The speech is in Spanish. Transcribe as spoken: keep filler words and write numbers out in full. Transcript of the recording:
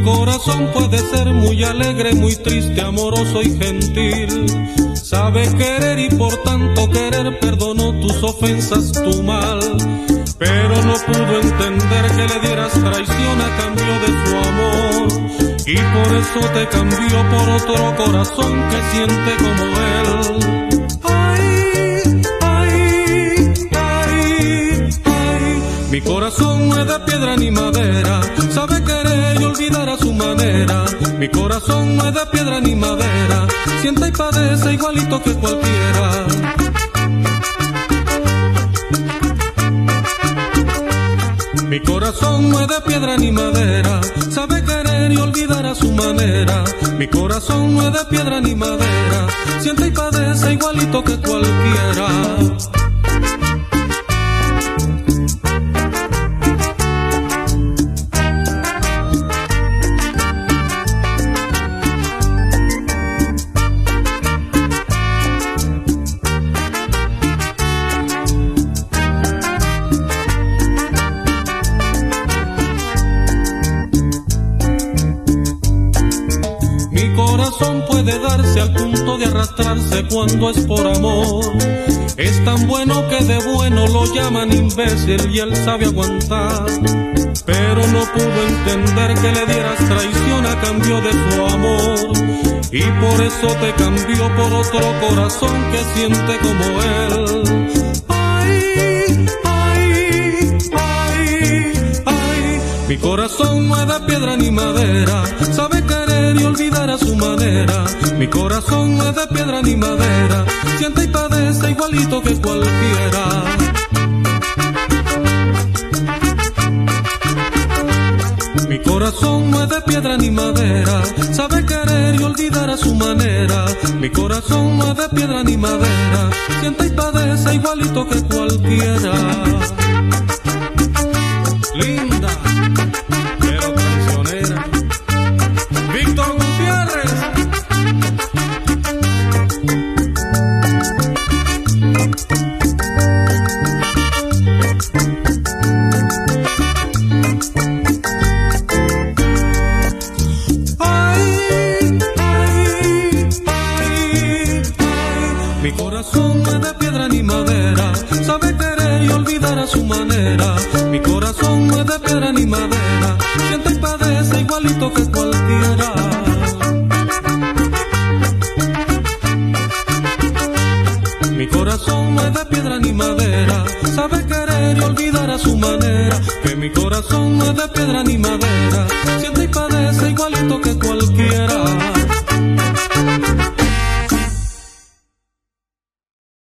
corazón puede ser muy alegre, muy triste, amoroso y gentil. Sabe querer y por tanto querer perdonó tus ofensas, tu mal. Pero no pudo entender que le dieras traición a cambio de su amor. Y por eso te cambió por otro corazón que siente como él. Ay, ay, ay, ay. Mi corazón no es de piedra ni madera, sabe querer y olvidar a su manera. Mi corazón no es de piedra ni madera, siente y padece igualito que cualquiera. Mi corazón no es de piedra ni madera, sabe querer y olvidar a su manera. Mi corazón no es de piedra ni madera, siente y padece igualito que cualquiera. Puede darse al punto de arrastrarse cuando es por amor. Es tan bueno que de bueno lo llaman imbécil y él sabe aguantar. Pero no pudo entender que le dieras traición a cambio de su amor. Y por eso te cambió por otro corazón que siente como él. Ay, ay, ay, ay. Mi corazón no es de piedra ni madera, sabe querer y olvidar a su manera. Mi corazón no es de piedra ni madera, siente y padece igualito que cualquiera. Mi corazón no es de piedra ni madera, sabe querer y olvidar a su manera. Mi corazón no es de piedra ni madera, siente y padece igualito que cualquiera. Linda, pero traicionera, Víctor Gutiérrez. Mi corazón no es de piedra ni madera, sabe querer y olvidar a su manera. Mi corazón no es de piedra ni madera, siente y padece igualito que cualquiera. Mi corazón no es de piedra ni madera, sabe querer y olvidar a su manera. Que mi corazón no es de piedra ni madera, siente y padece igualito que cualquiera.